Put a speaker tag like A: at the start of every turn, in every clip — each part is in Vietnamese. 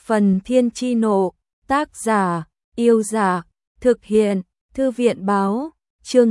A: Phần Thiên Chi Nộ, tác giả, Yêu Dạ, thực hiện, Thư viện Báo, chương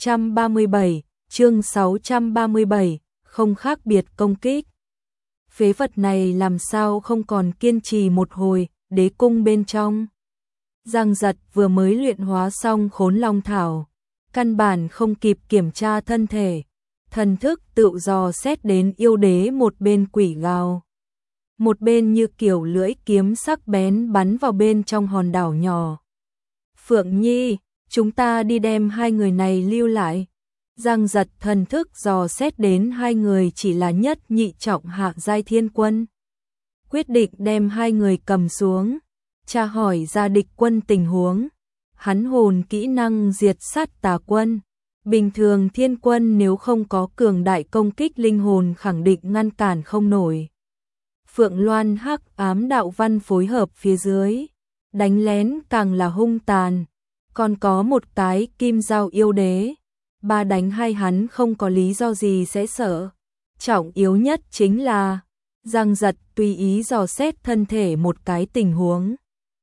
A: 637, không khác biệt công kích. Phế vật này làm sao không còn kiên trì một hồi, đế cung bên trong. Giang Giật vừa mới luyện hóa xong Khốn Long Thảo, căn bản không kịp kiểm tra thân thể, thần thức tự dò xét đến yêu đế một bên quỷ gào. Một bên như kiểu lưỡi kiếm sắc bén bắn vào bên trong hòn đảo nhỏ. Phượng Nhi, chúng ta đi đem hai người này lưu lại. Giang Giật thần thức dò xét đến hai người chỉ là nhất nhị trọng hạ giai thiên quân. Quyết định đem hai người cầm xuống, tra hỏi ra địch quân tình huống. Hắn hồn kỹ năng diệt sát tà quân. Bình thường thiên quân nếu không có cường đại công kích linh hồn khẳng định ngăn cản không nổi. Phượng Loan hắc ám đạo văn phối hợp phía dưới, đánh lén càng là hung tàn. Còn có một cái kim giao yêu đế, ba đánh hai hắn không có lý do gì sẽ sợ. Trọng yếu nhất chính là Giang Giật tùy ý dò xét thân thể một cái tình huống,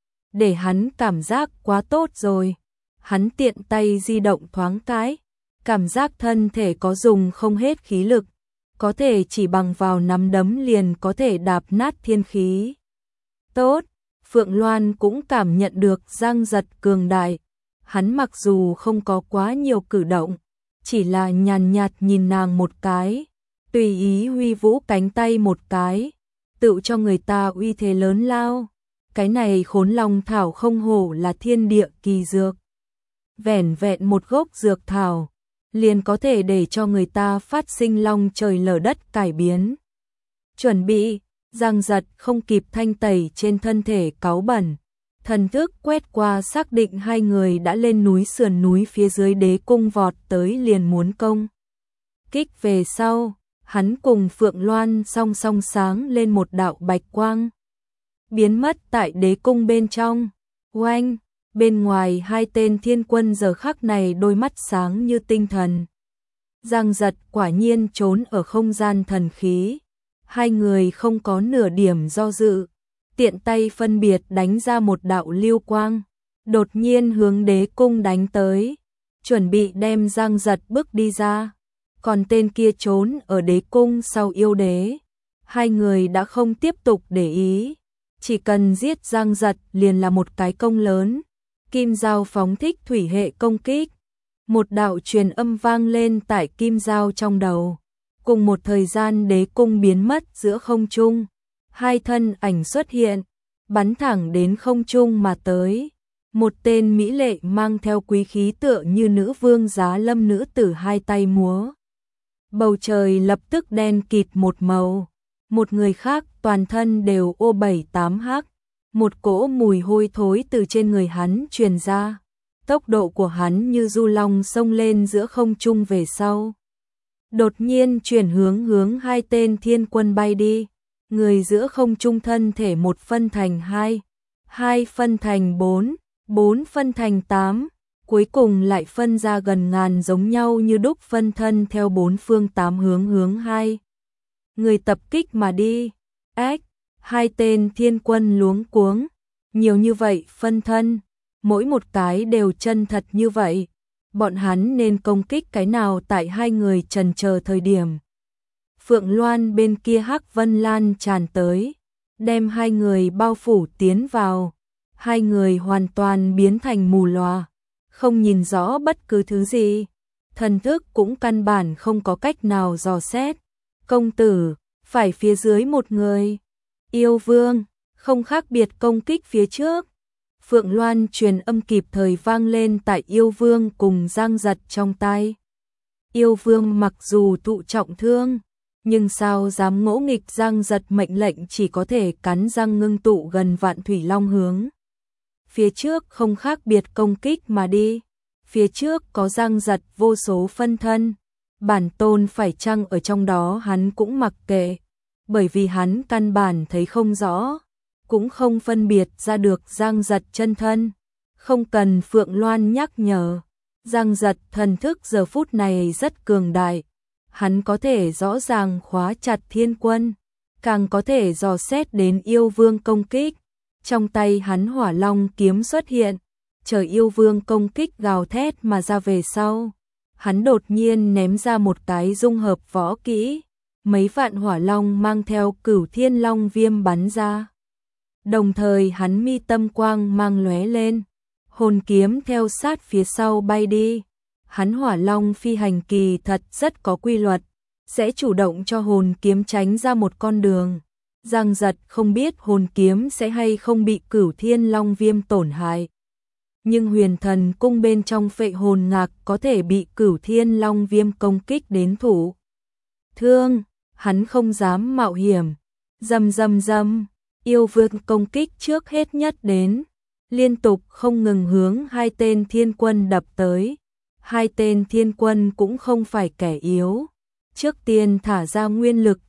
A: để hắn cảm giác quá tốt rồi. Hắn tiện tay di động thoáng cái, cảm giác thân thể có dùng không hết khí lực, có thể chỉ bằng vào nắm đấm liền có thể đạp nát thiên khí. Tốt, Phượng Loan cũng cảm nhận được Giang Giật cường đại. Hắn mặc dù không có quá nhiều cử động, chỉ là nhàn nhạt nhìn nàng một cái, tùy ý huy vũ cánh tay một cái, tự cho người ta uy thế lớn lao. Cái này Khốn Long Thảo không hổ là thiên địa kỳ dược. Vẻn vẹn một gốc dược thảo, liền có thể để cho người ta phát sinh long trời lở đất cải biến. Chuẩn bị, Giang Giật không kịp thanh tẩy trên thân thể cáu bẩn. Thần thức quét qua xác định hai người đã lên núi sườn núi phía dưới đế cung vọt tới liền muốn công kích về sau, hắn cùng Phượng Loan song song sáng lên một đạo bạch quang, biến mất tại đế cung bên trong. Oanh, bên ngoài hai tên thiên quân giờ khắc này đôi mắt sáng như tinh thần. Giang Giật quả nhiên trốn ở không gian thần khí, hai người không có nửa điểm do dự, tiện tay phân biệt đánh ra một đạo lưu quang, đột nhiên hướng đế cung đánh tới, chuẩn bị đem Giang Giật bước đi ra. Còn tên kia trốn ở đế cung sau yêu đế, hai người đã không tiếp tục để ý, chỉ cần giết Giang Giật liền là một cái công lớn. Kim Giao phóng thích thủy hệ công kích, một đạo truyền âm vang lên tại Kim Giao trong đầu. Cùng một thời gian đế cung biến mất giữa không trung, hai thân ảnh xuất hiện, bắn thẳng đến không trung mà tới. Một tên mỹ lệ mang theo quý khí tựa như nữ vương giá lâm nữ tử hai tay múa. Bầu trời lập tức đen kịt một màu. Một người khác toàn thân đều ô 7-8 hắc. Một cỗ mùi hôi thối từ trên người hắn truyền ra. Tốc độ của hắn như du long xông lên giữa không trung về sau. Đột nhiên chuyển hướng hai tên thiên quân bay đi. Người giữa không trung thân thể một phân thành hai, hai phân thành bốn, bốn phân thành 8, cuối cùng lại phân ra gần ngàn giống nhau như đúc phân thân theo bốn phương 8 hướng hai người tập kích mà đi. Ách, hai tên thiên quân luống cuống, nhiều như vậy phân thân, mỗi một cái đều chân thật như vậy, bọn hắn nên công kích cái nào tại hai người chần chờ thời điểm. Phượng Loan bên kia hắc vân lan tràn tới, đem hai người bao phủ tiến vào, hai người hoàn toàn biến thành mù lòa, không nhìn rõ bất cứ thứ gì, thần thức cũng căn bản không có cách nào dò xét. Công tử, phải phía dưới một người. Yêu Vương, không khác biệt công kích phía trước. Phượng Loan truyền âm kịp thời vang lên tại Yêu Vương cùng Giang Giật trong tai. Yêu Vương mặc dù thụ trọng thương, nhưng sao dám ngỗ nghịch. Giang Giật mệnh lệnh chỉ có thể cắn răng ngưng tụ gần vạn thủy long hướng phía trước không khác biệt công kích mà đi. Phía trước có Giang Giật vô số phân thân, bản tôn phải chăng ở trong đó hắn cũng mặc kệ, bởi vì hắn căn bản thấy không rõ, cũng không phân biệt ra được Giang Giật chân thân. Không cần Phượng Loan nhắc nhở, Giang Giật thần thức giờ phút này rất cường đại, hắn có thể rõ ràng khóa chặt thiên quân, càng có thể dò xét đến Yêu Vương công kích. Trong tay hắn hỏa long kiếm xuất hiện, trời yêu vương công kích gào thét mà ra về sau. Hắn đột nhiên ném ra một cái dung hợp võ kỹ, mấy vạn hỏa long mang theo Cửu Thiên Long Viêm bắn ra. Đồng thời hắn mi tâm quang mang lóe lên, hồn kiếm theo sát phía sau bay đi. Hắn hỏa long phi hành kỳ thật rất có quy luật, sẽ chủ động cho hồn kiếm tránh ra một con đường. Giang Giật không biết hồn kiếm sẽ hay không bị Cửu Thiên Long Viêm tổn hại. Nhưng Huyền Thần Cung bên trong phệ hồn ngạc có thể bị Cửu Thiên Long Viêm công kích đến thụ thương, hắn không dám mạo hiểm. Rầm rầm rầm, yêu vương công kích trước hết nhất đến, liên tục không ngừng hướng hai tên thiên quân đập tới. Hai tên thiên quân cũng không phải kẻ yếu, trước tiên thả ra nguyên lực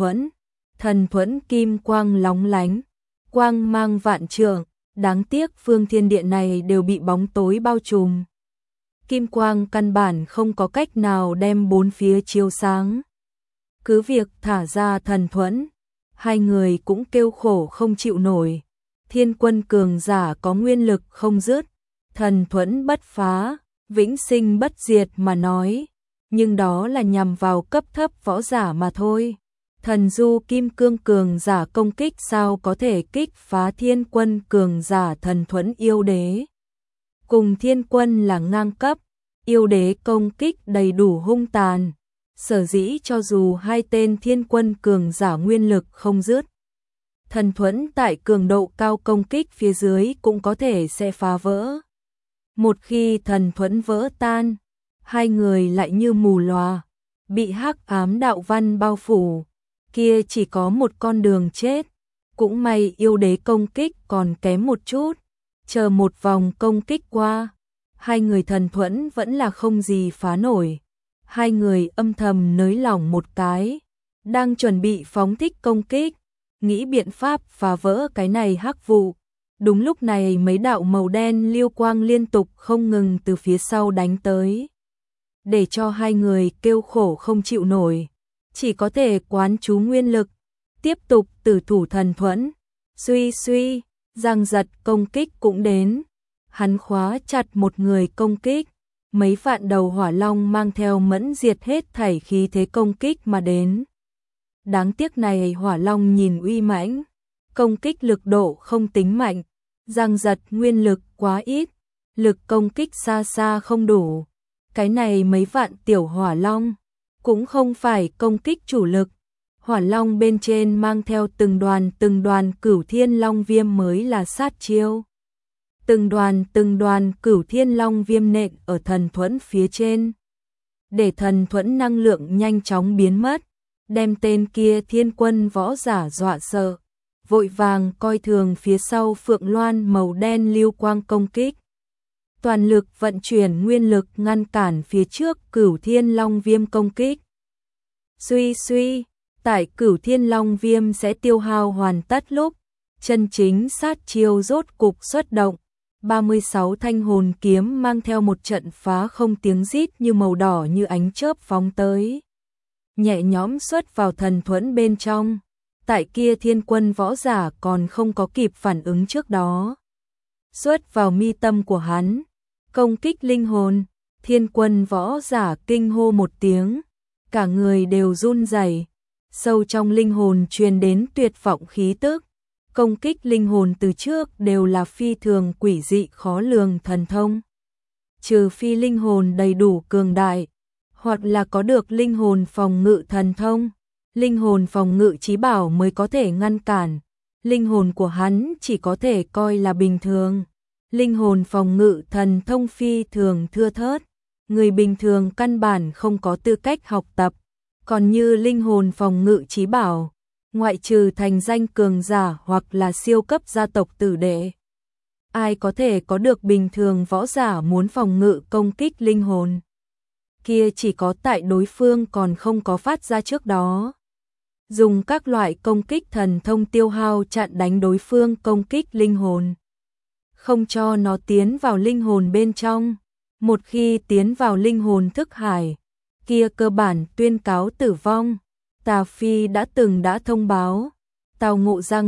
A: thần thuẫn kim quang lóng lánh, quang mang vạn trượng, đáng tiếc phương thiên địa này đều bị bóng tối bao trùm. Kim quang căn bản không có cách nào đem bốn phía chiếu sáng. Cứ việc thả ra thần thuẫn, hai người cũng kêu khổ không chịu nổi. Thiên quân cường giả có nguyên lực không dứt, thần thuẫn bất phá, vĩnh sinh bất diệt mà nói, nhưng đó là nhằm vào cấp thấp võ giả mà thôi. Thần du kim cương cường giả công kích sao có thể kích phá thiên quân cường giả thần thuẫn yêu đế. Cùng thiên quân là ngang cấp, yêu đế công kích đầy đủ hung tàn. Sở dĩ cho dù hai tên thiên quân cường giả nguyên lực không dứt, thần thuẫn tại cường độ cao công kích phía dưới cũng có thể sẽ phá vỡ. Một khi thần thuẫn vỡ tan, hai người lại như mù lòa, bị hắc ám đạo văn bao phủ, kia chỉ có một con đường chết. Cũng may yêu đế công kích còn kém một chút, chờ một vòng công kích qua, hai người thần thuẫn vẫn là không gì phá nổi. Hai người âm thầm nới lỏng một cái, đang chuẩn bị phóng thích công kích, nghĩ biện pháp phá vỡ cái này hắc vụ. Đúng lúc này mấy đạo màu đen liêu quang liên tục không ngừng từ phía sau đánh tới, để cho hai người kêu khổ không chịu nổi, chỉ có thể quán chú nguyên lực, tiếp tục tử thủ thần thuẫn. Suy suy, Giang Giật công kích cũng đến, hắn khóa chặt một người công kích, mấy vạn đầu hỏa long mang theo mẫn diệt hết thảy khí thế công kích mà đến. Đáng tiếc này hỏa long nhìn uy mãnh, công kích lực độ không tính mạnh, Giang Giật nguyên lực quá ít, lực công kích xa xa không đủ. Cái này mấy vạn tiểu hỏa long cũng không phải công kích chủ lực, hỏa long bên trên mang theo từng đoàn Cửu Thiên Long Viêm mới là sát chiêu. Từng đoàn Cửu Thiên Long Viêm nện ở thần thuẫn phía trên, để thần thuẫn năng lượng nhanh chóng biến mất, đem tên kia thiên quân võ giả dọa sợ, vội vàng coi thường phía sau Phượng Loan màu đen lưu quang công kích. Toàn lực vận chuyển nguyên lực ngăn cản phía trước Cửu Thiên Long Viêm công kích. Suy suy, tại Cửu Thiên Long Viêm sẽ tiêu hao hoàn tất lúc, chân chính sát chiêu rốt cục xuất động. 36 thanh hồn kiếm mang theo một trận phá không tiếng rít như màu đỏ như ánh chớp phóng tới, nhẹ nhõm xuất vào thần thuẫn bên trong. Tại kia thiên quân võ giả còn không có kịp phản ứng trước đó, xuất vào mi tâm của hắn, công kích linh hồn. Thiên quân võ giả kinh hô một tiếng, cả người đều run rẩy, sâu trong linh hồn truyền đến tuyệt vọng khí tức. Công kích linh hồn từ trước đều là phi thường quỷ dị khó lường thần thông, trừ phi linh hồn đầy đủ cường đại, hoặc là có được linh hồn phòng ngự thần thông, linh hồn phòng ngự chí bảo mới có thể ngăn cản. Linh hồn của hắn chỉ có thể coi là bình thường, linh hồn phòng ngự thần thông phi thường thưa thớt, người bình thường căn bản không có tư cách học tập. Còn như linh hồn phòng ngự chí bảo, ngoại trừ thành danh cường giả hoặc là siêu cấp gia tộc tử đệ, ai có thể có được bình thường võ giả muốn phòng ngự công kích linh hồn kia chỉ có tại đối phương còn không có phát ra trước đó, dùng các loại công kích thần thông tiêu hao chặn đánh đối phương công kích linh hồn, không cho nó tiến vào linh hồn bên trong. Một khi tiến vào linh hồn thức hải, kia cơ bản tuyên cáo tử vong. Tà Phi đã thông báo, Tào Ngộ Giang Giật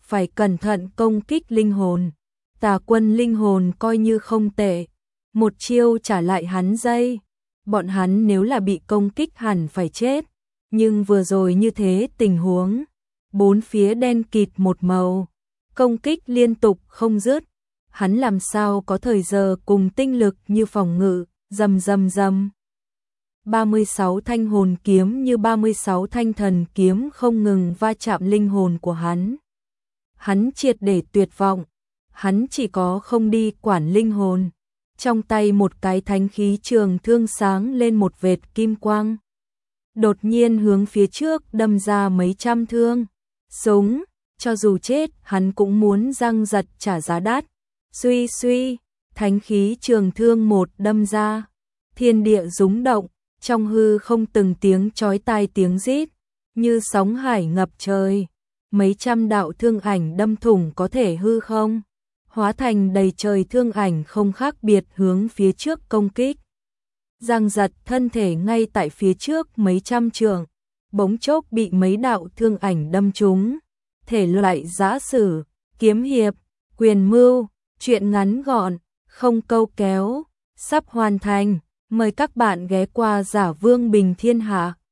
A: phải cẩn thận công kích linh hồn. Tà quân linh hồn coi như không tệ, một chiêu trả lại hắn dây. Bọn hắn nếu là bị công kích hẳn phải chết, nhưng vừa rồi như thế tình huống, bốn phía đen kịt một màu, công kích liên tục không dứt, hắn làm sao có thời giờ cùng tinh lực như phòng ngự, rầm rầm rầm. 36 thanh hồn kiếm như 36 thanh thần kiếm không ngừng va chạm linh hồn của hắn. Hắn triệt để tuyệt vọng, hắn chỉ có không đi quản linh hồn. Trong tay một cái thánh khí trường thương sáng lên một vệt kim quang. Đột nhiên hướng phía trước đâm ra mấy trăm thương. Súng, cho dù chết hắn cũng muốn răng giật trả giá đắt. Suy suy, thánh khí trường thương một đâm ra. Thiên địa rúng động, trong hư không từng tiếng chói tai tiếng rít, như sóng hải ngập trời. Mấy trăm đạo thương ảnh đâm thủng có thể hư không, hóa thành đầy trời thương ảnh không khác biệt hướng phía trước công kích. Giang giật thân thể ngay tại phía trước mấy trăm trượng, bỗng chốc bị mấy đạo thương ảnh đâm trúng. Thể loại giã sử, kiếm hiệp, quyền mưu, truyện ngắn gọn, không câu kéo, sắp hoàn thành. Mời các bạn ghé qua Giả Vương Bình Thiên Hạ.